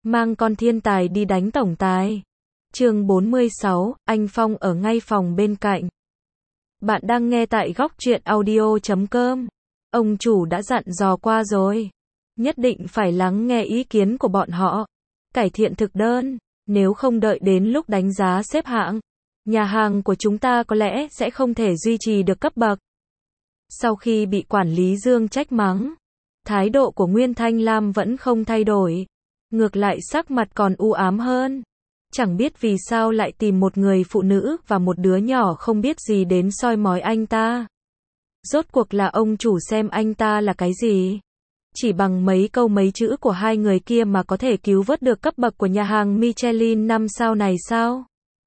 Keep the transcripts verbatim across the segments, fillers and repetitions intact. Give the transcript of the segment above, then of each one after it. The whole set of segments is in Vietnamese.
mang con thiên tài đi đánh tổng tài. Chương bốn mươi sáu, anh Phong ở ngay phòng bên cạnh. Bạn đang nghe tại góc truyện audio chấm com. Ông chủ đã dặn dò qua rồi. Nhất định phải lắng nghe ý kiến của bọn họ. Cải thiện thực đơn, nếu không đợi đến lúc đánh giá xếp hạng, nhà hàng của chúng ta có lẽ sẽ không thể duy trì được cấp bậc. Sau khi bị quản lý Dương trách mắng, thái độ của Nguyên Thanh Lam vẫn không thay đổi. Ngược lại sắc mặt còn u ám hơn. Chẳng biết vì sao lại tìm một người phụ nữ và một đứa nhỏ không biết gì đến soi mói anh ta. Rốt cuộc là ông chủ xem anh ta là cái gì? Chỉ bằng mấy câu mấy chữ của hai người kia mà có thể cứu vớt được cấp bậc của nhà hàng Michelin năm sao này sao?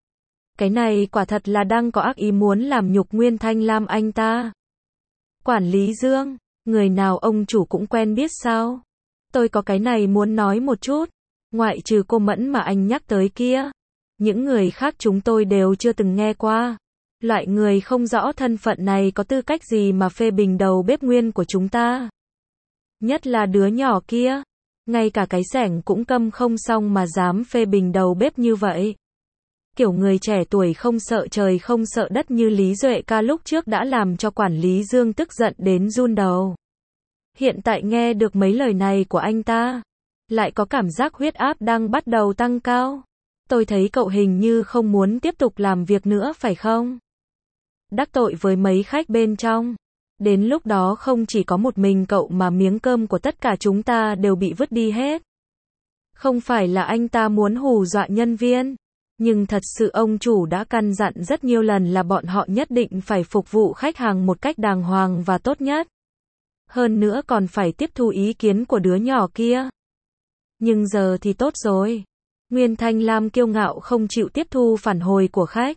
Cái này quả thật là đang có ác ý muốn làm nhục Nguyên Thanh Lam anh ta. Quản lý Dương, người nào ông chủ cũng quen biết sao? Tôi có cái này muốn nói một chút. Ngoại trừ cô Mẫn mà anh nhắc tới kia, những người khác chúng tôi đều chưa từng nghe qua. Loại người không rõ thân phận này có tư cách gì mà phê bình đầu bếp Nguyên của chúng ta. Nhất là đứa nhỏ kia, ngay cả cái xẻng cũng câm không xong mà dám phê bình đầu bếp như vậy. Kiểu người trẻ tuổi không sợ trời không sợ đất như Lý Duệ ca lúc trước đã làm cho quản lý Dương tức giận đến run đầu. Hiện tại nghe được mấy lời này của anh ta, lại có cảm giác huyết áp đang bắt đầu tăng cao. Tôi thấy cậu hình như không muốn tiếp tục làm việc nữa phải không? Đắc tội với mấy khách bên trong. Đến lúc đó không chỉ có một mình cậu mà miếng cơm của tất cả chúng ta đều bị vứt đi hết. Không phải là anh ta muốn hù dọa nhân viên, nhưng thật sự ông chủ đã căn dặn rất nhiều lần là bọn họ nhất định phải phục vụ khách hàng một cách đàng hoàng và tốt nhất. Hơn nữa còn phải tiếp thu ý kiến của đứa nhỏ kia. Nhưng giờ thì tốt rồi. Nguyên Thanh Lam kiêu ngạo không chịu tiếp thu phản hồi của khách.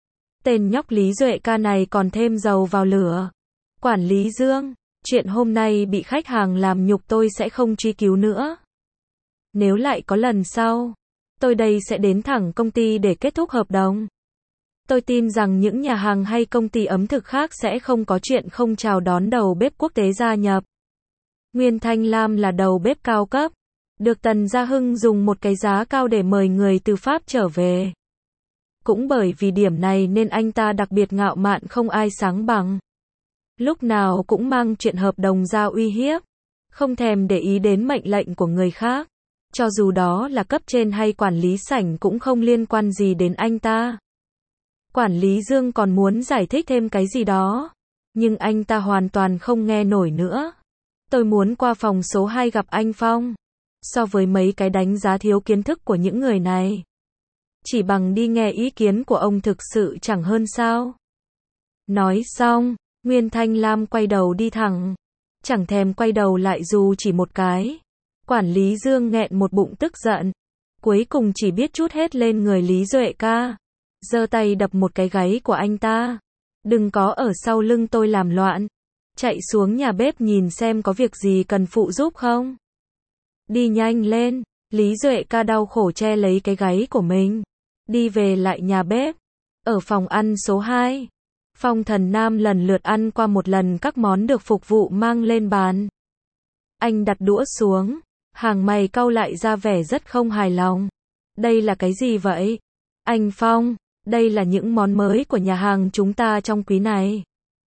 Tên nhóc Lý Duệ ca này còn thêm dầu vào lửa. Quản lý Dương, chuyện hôm nay bị khách hàng làm nhục tôi sẽ không truy cứu nữa. Nếu lại có lần sau, tôi đây sẽ đến thẳng công ty để kết thúc hợp đồng. Tôi tin rằng những nhà hàng hay công ty ẩm thực khác sẽ không có chuyện không chào đón đầu bếp quốc tế gia nhập. Nguyên Thanh Lam là đầu bếp cao cấp, được Tần Gia Hưng dùng một cái giá cao để mời người từ Pháp trở về. Cũng bởi vì điểm này nên anh ta đặc biệt ngạo mạn không ai sáng bằng. Lúc nào cũng mang chuyện hợp đồng ra uy hiếp, không thèm để ý đến mệnh lệnh của người khác. Cho dù đó là cấp trên hay quản lý sảnh cũng không liên quan gì đến anh ta. Quản lý Dương còn muốn giải thích thêm cái gì đó, nhưng anh ta hoàn toàn không nghe nổi nữa. Tôi muốn qua phòng số hai gặp anh Phong. So với mấy cái đánh giá thiếu kiến thức của những người này, chỉ bằng đi nghe ý kiến của ông thực sự chẳng hơn sao. Nói xong, Nguyên Thanh Lam quay đầu đi thẳng, chẳng thèm quay đầu lại dù chỉ một cái. Quản lý Dương nghẹn một bụng tức giận, cuối cùng chỉ biết trút hết lên người Lý Duệ ca, giơ tay đập một cái gáy của anh ta. Đừng có ở sau lưng tôi làm loạn, chạy xuống nhà bếp nhìn xem có việc gì cần phụ giúp không. Đi nhanh lên. Lý Duệ ca đau khổ che lấy cái gáy của mình, đi về lại nhà bếp. Ở phòng ăn số hai, Phong Thần Nam lần lượt ăn qua một lần các món được phục vụ mang lên bàn. Anh đặt đũa xuống, hàng mày cau lại ra vẻ rất không hài lòng. Đây là cái gì vậy? Anh Phong, đây là những món mới của nhà hàng chúng ta trong quý này.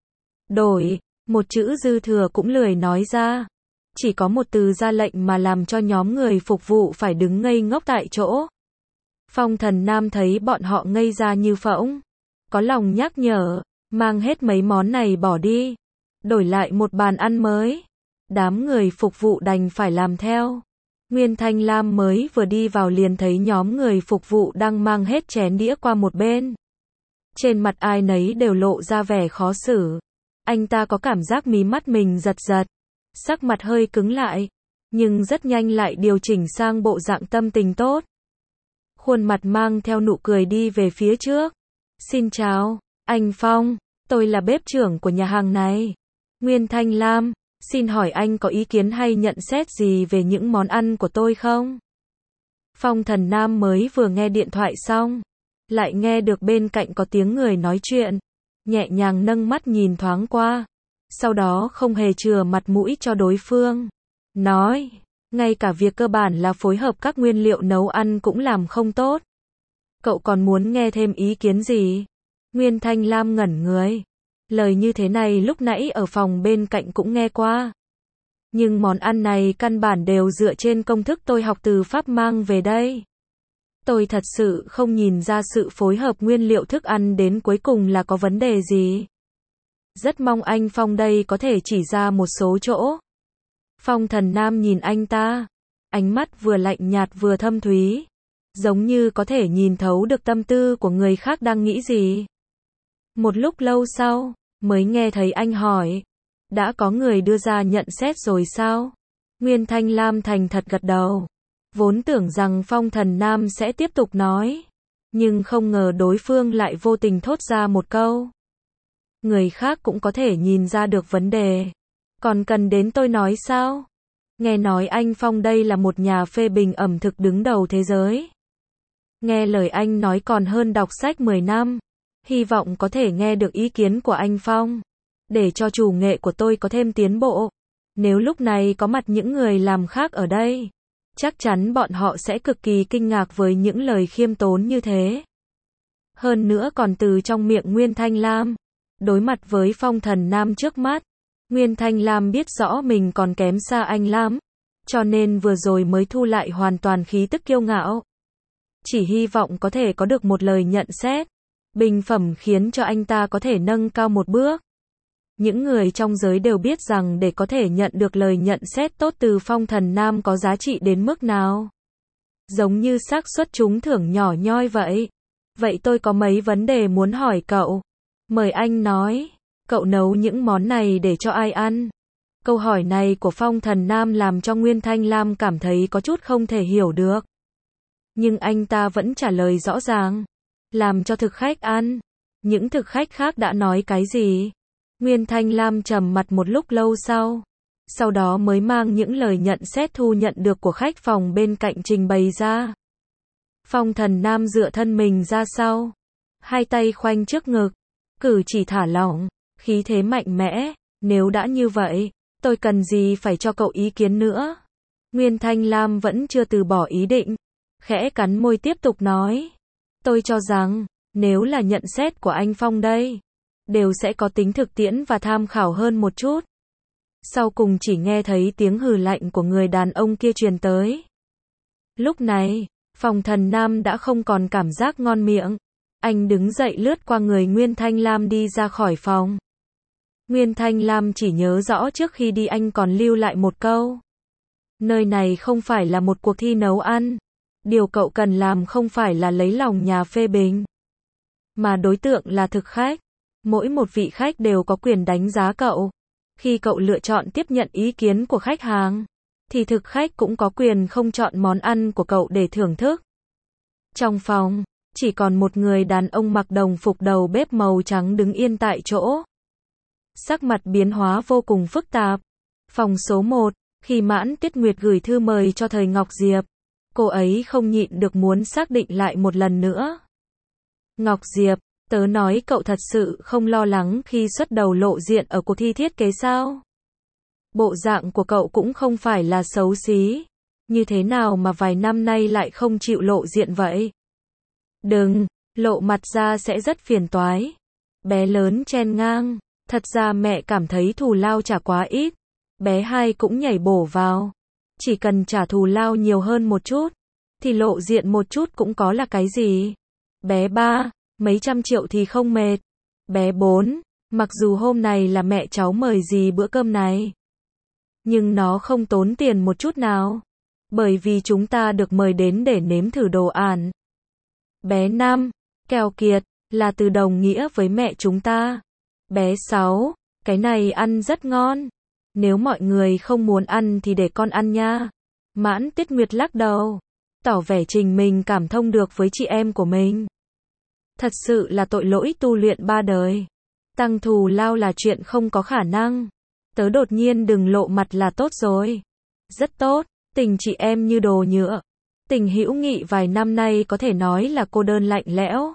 Đổi, một chữ dư thừa cũng lười nói ra. Chỉ có một từ ra lệnh mà làm cho nhóm người phục vụ phải đứng ngây ngốc tại chỗ. Phong Thần Nam thấy bọn họ ngây ra như phỗng, có lòng nhắc nhở, mang hết mấy món này bỏ đi, đổi lại một bàn ăn mới. Đám người phục vụ đành phải làm theo. Nguyên Thanh Lam mới vừa đi vào liền thấy nhóm người phục vụ đang mang hết chén đĩa qua một bên. Trên mặt ai nấy đều lộ ra vẻ khó xử. Anh ta có cảm giác mí mắt mình giật giật, sắc mặt hơi cứng lại, nhưng rất nhanh lại điều chỉnh sang bộ dạng tâm tình tốt. Khuôn mặt mang theo nụ cười đi về phía trước. Xin chào, anh Phong, tôi là bếp trưởng của nhà hàng này. Nguyên Thanh Lam, xin hỏi anh có ý kiến hay nhận xét gì về những món ăn của tôi không? Phong Thần Nam mới vừa nghe điện thoại xong, lại nghe được bên cạnh có tiếng người nói chuyện, nhẹ nhàng nâng mắt nhìn thoáng qua, sau đó không hề chừa mặt mũi cho đối phương, nói, Ngay cả việc cơ bản là phối hợp các nguyên liệu nấu ăn cũng làm không tốt. Cậu còn muốn nghe thêm ý kiến gì? Nguyên Thanh Lam ngẩn người. Lời như thế này lúc nãy ở phòng bên cạnh cũng nghe qua. Nhưng món ăn này căn bản đều dựa trên công thức tôi học từ Pháp mang về đây. Tôi thật sự không nhìn ra sự phối hợp nguyên liệu thức ăn đến cuối cùng là có vấn đề gì. Rất mong anh Phong đây có thể chỉ ra một số chỗ. Phong Thần Nam nhìn anh ta, ánh mắt vừa lạnh nhạt vừa thâm thúy, giống như có thể nhìn thấu được tâm tư của người khác đang nghĩ gì. Một lúc lâu sau, mới nghe thấy anh hỏi, đã có người đưa ra nhận xét rồi sao? Nguyên Thanh Lam thành thật gật đầu. Vốn tưởng rằng Phong Thần Nam sẽ tiếp tục nói, nhưng không ngờ đối phương lại vô tình thốt ra một câu. Người khác cũng có thể nhìn ra được vấn đề. Còn cần đến tôi nói sao? Nghe nói anh Phong đây là một nhà phê bình ẩm thực đứng đầu thế giới. Nghe lời anh nói còn hơn đọc sách mười năm. Hy vọng có thể nghe được ý kiến của anh Phong, để cho chủ nghệ của tôi có thêm tiến bộ. Nếu lúc này có mặt những người làm khác ở đây, chắc chắn bọn họ sẽ cực kỳ kinh ngạc với những lời khiêm tốn như thế. Hơn nữa còn từ trong miệng Nguyên Thanh Lam. Đối mặt với Phong Thần Nam trước mắt, Nguyên Thanh Lam biết rõ mình còn kém xa anh lắm, cho nên vừa rồi mới thu lại hoàn toàn khí tức kiêu ngạo. Chỉ hy vọng có thể có được một lời nhận xét, bình phẩm khiến cho anh ta có thể nâng cao một bước. Những người trong giới đều biết rằng để có thể nhận được lời nhận xét tốt từ Phong Thần Nam có giá trị đến mức nào. Giống như xác suất trúng thưởng nhỏ nhoi vậy. Vậy tôi có mấy vấn đề muốn hỏi cậu. Mời anh nói, cậu nấu những món này để cho ai ăn? Câu hỏi này của Phong Thần Nam làm cho Nguyên Thanh Lam cảm thấy có chút không thể hiểu được. Nhưng anh ta vẫn trả lời rõ ràng. Làm cho thực khách ăn. Những thực khách khác đã nói cái gì? Nguyên Thanh Lam trầm mặt một lúc lâu sau. Sau đó mới mang những lời nhận xét thu nhận được của khách phòng bên cạnh trình bày ra. Phong Thần Nam dựa thân mình ra sau. Hai tay khoanh trước ngực. Cử chỉ thả lỏng. Khí thế mạnh mẽ. Nếu đã như vậy, tôi cần gì phải cho cậu ý kiến nữa? Nguyên Thanh Lam vẫn chưa từ bỏ ý định. Khẽ cắn môi tiếp tục nói. Tôi cho rằng, nếu là nhận xét của anh Phong đây, đều sẽ có tính thực tiễn và tham khảo hơn một chút. Sau cùng chỉ nghe thấy tiếng hừ lạnh của người đàn ông kia truyền tới. Lúc này, Phong Thần Nam đã không còn cảm giác ngon miệng. Anh đứng dậy lướt qua người Nguyên Thanh Lam đi ra khỏi phòng. Nguyên Thanh Lam chỉ nhớ rõ trước khi đi anh còn lưu lại một câu. Nơi này không phải là một cuộc thi nấu ăn. Điều cậu cần làm không phải là lấy lòng nhà phê bình, mà đối tượng là thực khách. Mỗi một vị khách đều có quyền đánh giá cậu. Khi cậu lựa chọn tiếp nhận ý kiến của khách hàng, thì thực khách cũng có quyền không chọn món ăn của cậu để thưởng thức. Trong phòng, chỉ còn một người đàn ông mặc đồng phục đầu bếp màu trắng đứng yên tại chỗ. Sắc mặt biến hóa vô cùng phức tạp. Phòng số một, khi Mãn Tuyết Nguyệt gửi thư mời cho Thời Ngọc Diệp, cô ấy không nhịn được muốn xác định lại một lần nữa. Ngọc Diệp, tớ nói cậu thật sự không lo lắng khi xuất đầu lộ diện ở cuộc thi thiết kế sao? Bộ dạng của cậu cũng không phải là xấu xí. Như thế nào mà vài năm nay lại không chịu lộ diện vậy? Đừng, lộ mặt ra sẽ rất phiền toái. Bé lớn chen ngang, thật ra mẹ cảm thấy thù lao trả quá ít. Bé hai cũng nhảy bổ vào. Chỉ cần trả thù lao nhiều hơn một chút, thì lộ diện một chút cũng có là cái gì. Bé ba, mấy trăm triệu thì không mệt. Bé bốn, mặc dù hôm này là mẹ cháu mời gì bữa cơm này, nhưng nó không tốn tiền một chút nào. Bởi vì chúng ta được mời đến để nếm thử đồ ăn. Bé năm, keo kiệt, là từ đồng nghĩa với mẹ chúng ta. Bé sáu, cái này ăn rất ngon. Nếu mọi người không muốn ăn thì để con ăn nha. Mãn Tuyết Nguyệt lắc đầu, tỏ vẻ trình mình cảm thông được với chị em của mình. Thật sự là tội lỗi tu luyện ba đời. Tăng thù lao là chuyện không có khả năng. Tớ đột nhiên đừng lộ mặt là tốt rồi. Rất tốt, tình chị em như đồ nhựa. Tình hữu nghị vài năm nay có thể nói là cô đơn lạnh lẽo.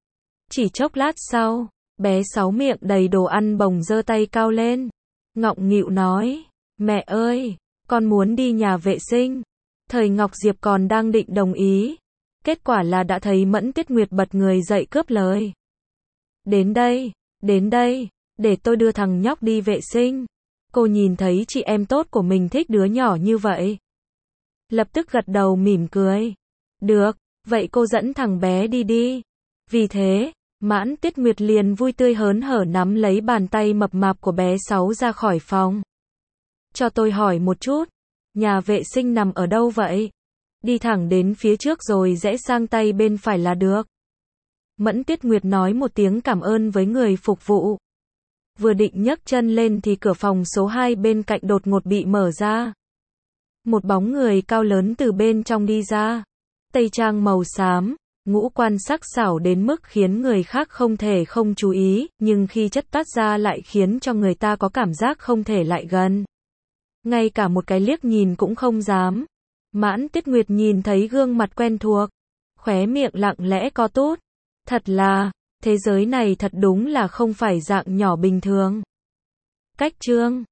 Chỉ chốc lát sau, bé sáu miệng đầy đồ ăn bồng giơ tay cao lên. Ngọng nghịu nói, mẹ ơi, con muốn đi nhà vệ sinh. Thời Ngọc Diệp còn đang định đồng ý. Kết quả là đã thấy Mẫn Tuyết Nguyệt bật người dậy cướp lời. Đến đây, đến đây, để tôi đưa thằng nhóc đi vệ sinh. Cô nhìn thấy chị em tốt của mình thích đứa nhỏ như vậy. Lập tức gật đầu mỉm cười. Được, vậy cô dẫn thằng bé đi đi. Vì thế, Mãn Tuyết Nguyệt liền vui tươi hớn hở nắm lấy bàn tay mập mạp của bé Sáu ra khỏi phòng. Cho tôi hỏi một chút, nhà vệ sinh nằm ở đâu vậy? Đi thẳng đến phía trước rồi rẽ sang tay bên phải là được. Mẫn Tuyết Nguyệt nói một tiếng cảm ơn với người phục vụ. Vừa định nhấc chân lên thì cửa phòng số hai bên cạnh đột ngột bị mở ra. Một bóng người cao lớn từ bên trong đi ra. Tây trang màu xám, ngũ quan sắc sảo đến mức khiến người khác không thể không chú ý, nhưng khi chất toát ra lại khiến cho người ta có cảm giác không thể lại gần. Ngay cả một cái liếc nhìn cũng không dám. Mãn Tuyết Nguyệt nhìn thấy gương mặt quen thuộc, khóe miệng lặng lẽ co tốt. Thật là, thế giới này thật đúng là không phải dạng nhỏ bình thường. Cách chương